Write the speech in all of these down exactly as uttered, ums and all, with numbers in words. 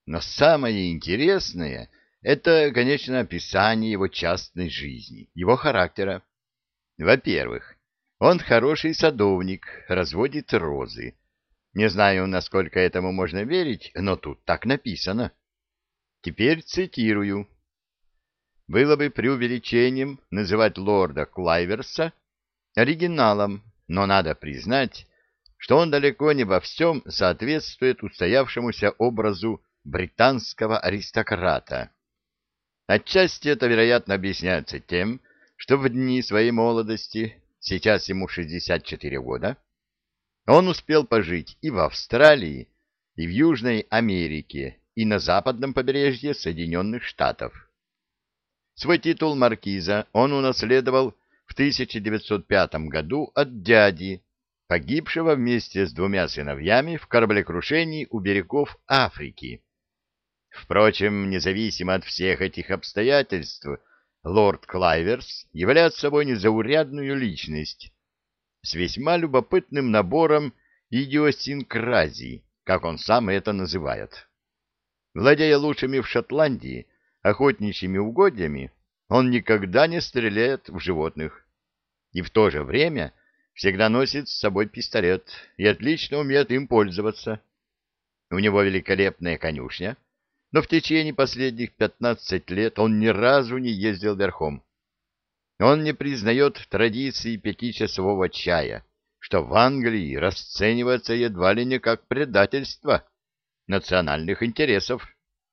Но самое интересное — это, конечно, описание его частной жизни, его характера. Во-первых, он хороший садовник, разводит розы. Не знаю, насколько этому можно верить, но тут так написано. Теперь цитирую. Было бы преувеличением называть лорда Клайверса оригиналом, но надо признать, что он далеко не во всем соответствует устоявшемуся образу британского аристократа. Отчасти это, вероятно, объясняется тем, что в дни своей молодости, сейчас ему шестьдесят четыре года, он успел пожить и в Австралии, и в Южной Америке, и на западном побережье Соединенных Штатов. Свой титул маркиза он унаследовал в тысяча девятьсот пятом году от дяди, погибшего вместе с двумя сыновьями в кораблекрушении у берегов Африки. Впрочем, независимо от всех этих обстоятельств, лорд Клайверс является собой незаурядную личность с весьма любопытным набором идиосинкразий, как он сам это называет. Владея лучшими в Шотландии охотничьими угодьями, он никогда не стреляет в животных и в то же время всегда носит с собой пистолет и отлично умеет им пользоваться. У него великолепная конюшня, но в течение последних пятнадцати лет он ни разу не ездил верхом. Он не признает традиции пятичасового чая, что в Англии расценивается едва ли не как предательство национальных интересов.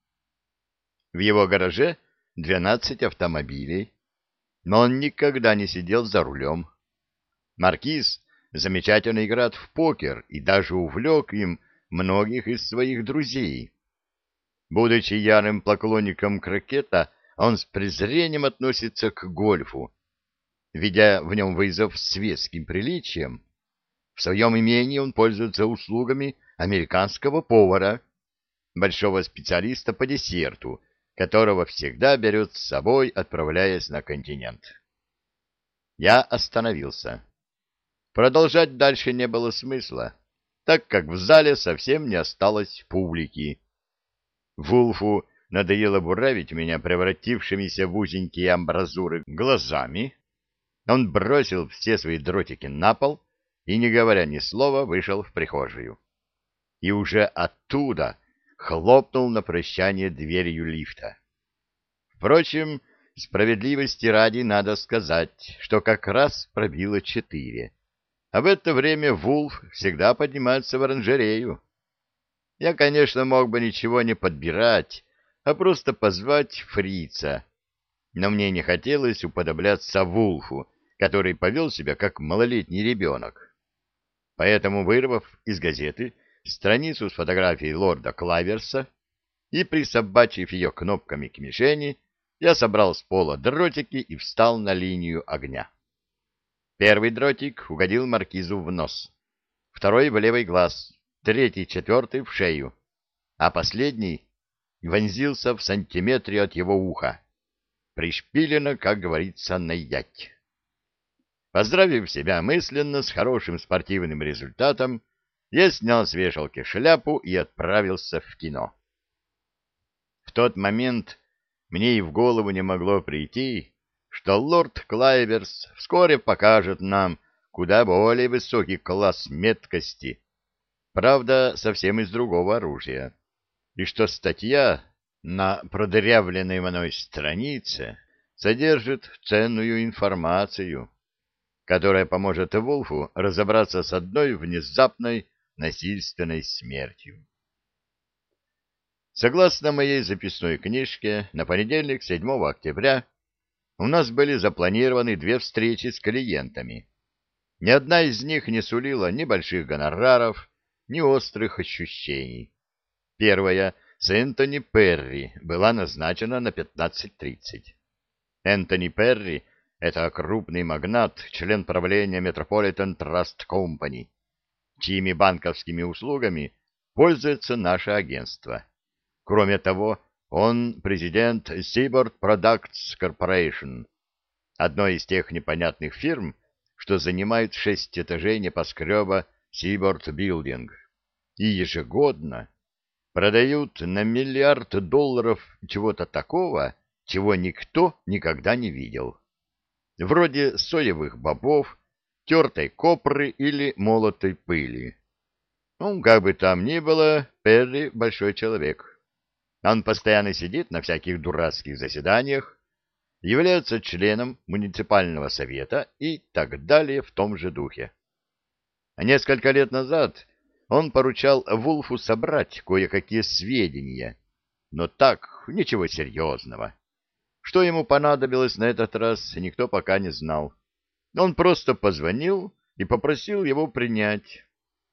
В его гараже двенадцать автомобилей, но он никогда не сидел за рулем. Маркиз замечательно играет в покер и даже увлек им многих из своих друзей. Будучи ярым поклонником крокета, он с презрением относится к гольфу, видя в нем вызов светским приличиям. В своем имении он пользуется услугами американского повара, большого специалиста по десерту, которого всегда берет с собой, отправляясь на континент. Я остановился. Продолжать дальше не было смысла, так как в зале совсем не осталось публики. Вулфу надоело буравить меня превратившимися в узенькие амбразуры глазами. Он бросил все свои дротики на пол и, не говоря ни слова, вышел в прихожую. И уже оттуда хлопнул на прощание дверью лифта. Впрочем, справедливости ради надо сказать, что как раз пробило четыре, а в это время Вулф всегда поднимается в оранжерею. Я, конечно, мог бы ничего не подбирать, а просто позвать фрица, но мне не хотелось уподобляться Вулфу, который повел себя как малолетний ребенок. Поэтому, вырвав из газеты страницу с фотографией лорда Клайверса и присобачив ее кнопками к мишени, я собрал с пола дротики и встал на линию огня. Первый дротик угодил маркизу в нос, второй — в левый глаз, третий, четвертый — в шею, а последний вонзился в сантиметре от его уха. Пришпилено, как говорится, на ять. Поздравив себя мысленно с хорошим спортивным результатом, я снял с вешалки шляпу и отправился в кино. В тот момент мне и в голову не могло прийти, что лорд Клайверс вскоре покажет нам куда более высокий класс меткости, правда, совсем из другого оружия, и что статья на продырявленной мной странице содержит ценную информацию, которая поможет Вулфу разобраться с одной внезапной насильственной смертью. Согласно моей записной книжке, на понедельник, седьмого октября, у нас были запланированы две встречи с клиентами. Ни одна из них не сулила ни больших гонораров, ни острых ощущений. Первая с Энтони Перри была назначена на пятнадцать тридцать. Энтони Перри — это крупный магнат, член правления Metropolitan Trust Company, чьими банковскими услугами пользуется наше агентство. Кроме того, он президент Seaboard Products Corporation, одной из тех непонятных фирм, что занимают шесть этажей небоскреба Seaboard Building, и ежегодно продают на миллиард долларов чего-то такого, чего никто никогда не видел. Вроде соевых бобов, тертой копры или молотой пыли. Ну, как бы там ни было, Перри большой человек. Он постоянно сидит на всяких дурацких заседаниях, является членом муниципального совета и так далее в том же духе. А несколько лет назад он поручал Вулфу собрать кое-какие сведения, но так, ничего серьезного. Что ему понадобилось на этот раз, никто пока не знал. Он просто позвонил и попросил его принять.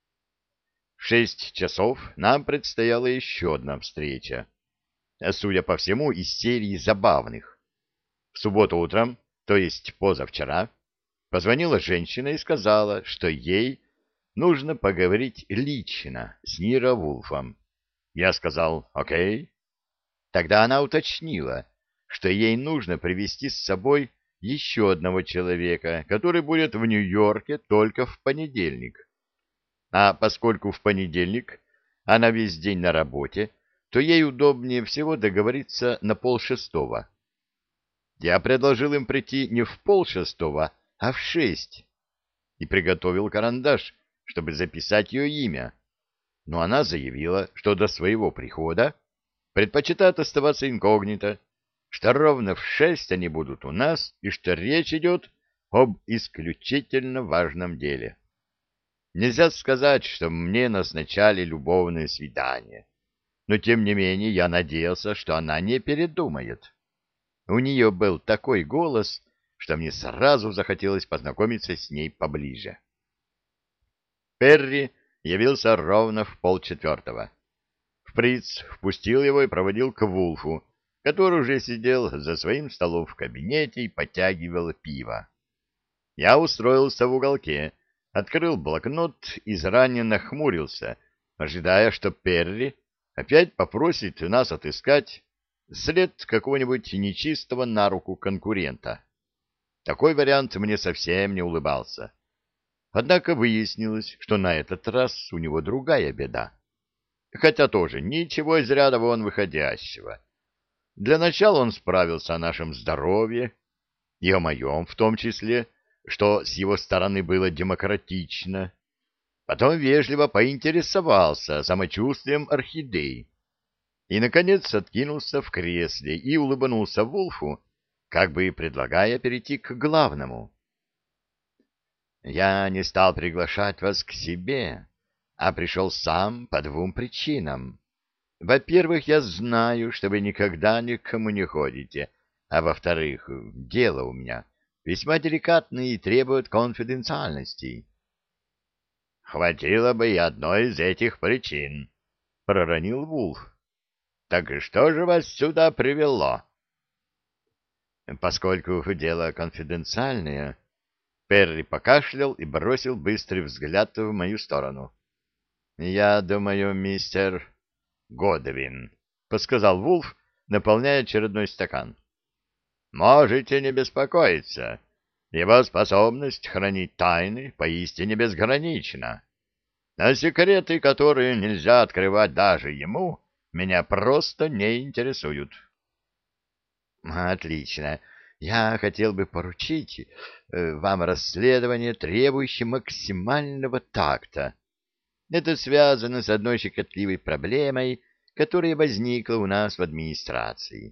В шесть часов нам предстояла еще одна встреча, судя по всему, из серии забавных. В субботу утром, то есть позавчера, позвонила женщина и сказала, что ей нужно поговорить лично с Ниро Вулфом. Я сказал «Окей». Тогда она уточнила, что ей нужно привезти с собой еще одного человека, который будет в Нью-Йорке только в понедельник. А поскольку в понедельник она весь день на работе, то ей удобнее всего договориться на полшестого. Я предложил им прийти не в полшестого, а в шесть, и приготовил карандаш, чтобы записать ее имя. Но она заявила, что до своего прихода предпочитает оставаться инкогнито, что ровно в шесть они будут у нас и что речь идет об исключительно важном деле. Нельзя сказать, что мне назначали любовное свидание, но тем не менее я надеялся, что она не передумает. У нее был такой голос, что мне сразу захотелось познакомиться с ней поближе. Перри явился ровно в полчетвертого. Фриц впустил его и проводил к Вулфу, который уже сидел за своим столом в кабинете и подтягивал пиво. Я устроился в уголке, открыл блокнот и заранее нахмурился, ожидая, что Перри опять попросит нас отыскать след какого-нибудь нечистого на руку конкурента. Такой вариант мне совсем не улыбался. Однако выяснилось, что на этот раз у него другая беда. Хотя тоже ничего из ряда вон выходящего. Для начала он справился о нашем здоровье, и о моем в том числе, что с его стороны было демократично. Потом вежливо поинтересовался самочувствием орхидей. И, наконец, откинулся в кресле и улыбнулся Вулфу, как бы предлагая перейти к главному. «Я не стал приглашать вас к себе, а пришел сам по двум причинам. Во-первых, я знаю, что вы никогда ни к кому не ходите, а во-вторых, дело у меня весьма деликатное и требует конфиденциальности». «Хватило бы и одной из этих причин», — проронил Вулф. «Так что же вас сюда привело?» «Поскольку дело конфиденциальное...» Перри покашлял и бросил быстрый взгляд в мою сторону. «Я думаю, мистер Годвин», — подсказал Вулф, наполняя очередной стакан. «Можете не беспокоиться. Его способность хранить тайны поистине безгранична. А секреты, которые нельзя открывать даже ему, меня просто не интересуют». «Отлично. Я хотел бы поручить э, вам расследование, требующее максимального такта. Это связано с одной щекотливой проблемой, которая возникла у нас в администрации».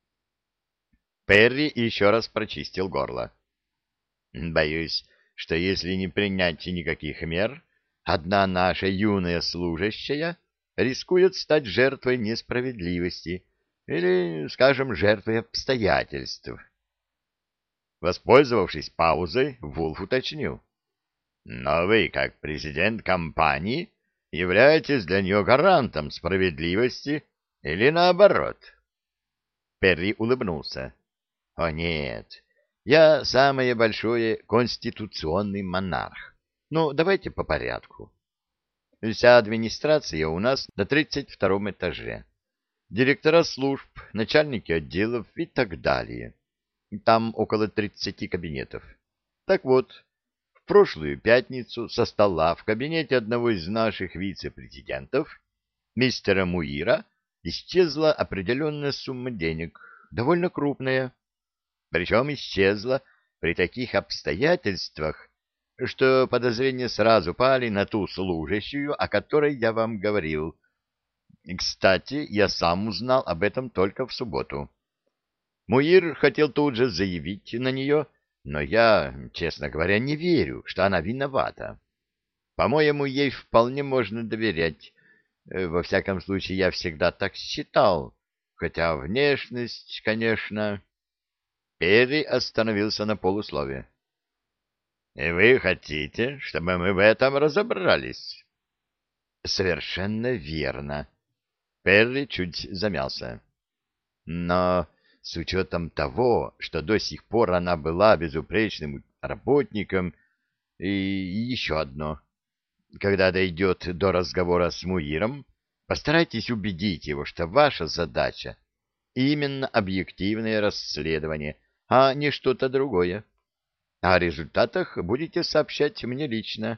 Перри еще раз прочистил горло. «Боюсь, что если не принять никаких мер, одна наша юная служащая рискует стать жертвой несправедливости или, скажем, жертвой обстоятельств». Воспользовавшись паузой, Вулф уточнил. «Но вы, как президент компании, являетесь для нее гарантом справедливости или наоборот?» Перри улыбнулся. «О нет, я самое большое конституционный монарх. Ну, давайте по порядку. Вся администрация у нас на тридцать втором этаже. Директора служб, начальники отделов и так далее. Там около тридцати кабинетов. Так вот, в прошлую пятницу со стола в кабинете одного из наших вице-президентов мистера Муира исчезла определенная сумма денег, довольно крупная. Причем исчезла при таких обстоятельствах, что подозрения сразу пали на ту служащую, о которой я вам говорил. Кстати, я сам узнал об этом только в субботу. Муир хотел тут же заявить на нее, но я, честно говоря, не верю, что она виновата. По-моему, ей вполне можно доверять. Э, Во всяком случае, я всегда так считал, хотя внешность, конечно... Перри остановился на полуслове. — И вы хотите, чтобы мы в этом разобрались? — Совершенно верно. Перри чуть замялся. Но с учетом того, что до сих пор она была безупречным работником, и еще одно. Когда дойдет до разговора с Муиром, постарайтесь убедить его, что ваша задача именно объективное расследование, а не что-то другое. О результатах будете сообщать мне лично.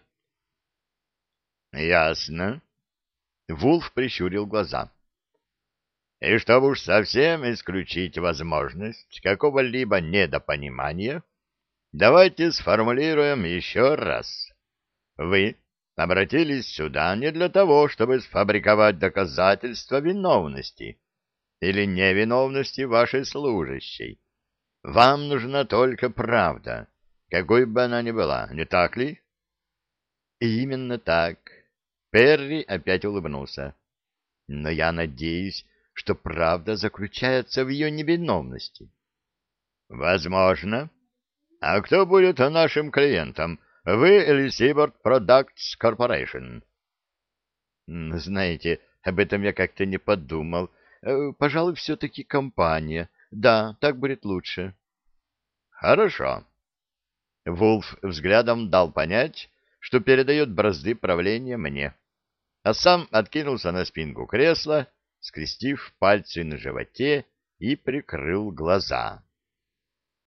— Ясно. Вулф прищурил глаза. — И чтобы уж совсем исключить возможность какого-либо недопонимания, давайте сформулируем еще раз. Вы обратились сюда не для того, чтобы сфабриковать доказательства виновности или невиновности вашей служащей. Вам нужна только правда, какой бы она ни была, не так ли? И именно так. Перри опять улыбнулся. Но я надеюсь, что правда заключается в ее невиновности. Возможно. А кто будет нашим клиентом? Вы или Seabird Products Corporation? Знаете, об этом я как-то не подумал. Э, Пожалуй, все-таки компания. Да, так будет лучше. Хорошо. Вулф взглядом дал понять, что передает бразды правления мне, а сам откинулся на спинку кресла, скрестив пальцы на животе и прикрыл глаза.